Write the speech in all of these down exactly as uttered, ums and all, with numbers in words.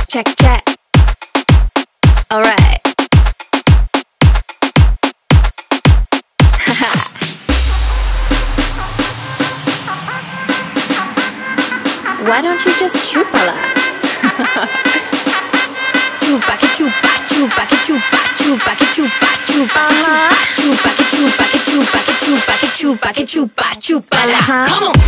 check, check. Alright. Why don't you just chupa la? Chupa que chupa, chupa que chupa, chupa que chupa, chupa, chupa que chupa, que chupa, que chupa, que chupa, que chupa, chupa la. Come on.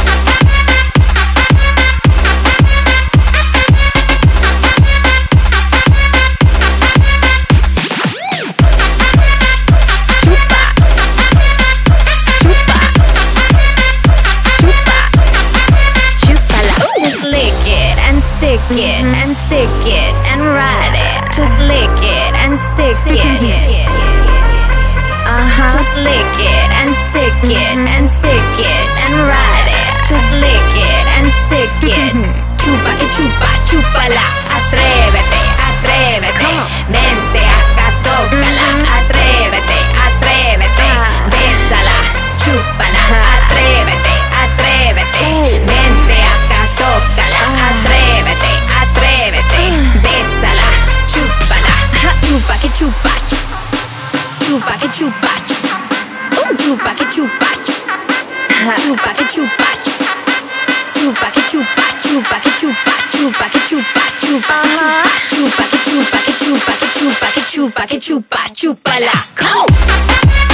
Stick it and stick it and ride it. Just lick it and stick it. Uh-huh. Just lick it and stick it and stick it and ride it. Just lick it and stick it. Chupa que chupa, chúpala. Atrévete, atrévete. Vente acá, tócala. Atrévete, atrévete. Bésala, chúpala. Atrévete, atrévete. Vente acá, tócala. Atrévete, atrévete. Bésala, chúpala. Chupa que chupa. Chupa que chupa. Chupa que chupa. Chupa que chupa. Chupa que chupa. Chupa que chupa. Chupa que chupa. Chupa que chupa. Chupa que chupa. Que chupa que chupa. Que chupa que chupa. Chúpala. Come on.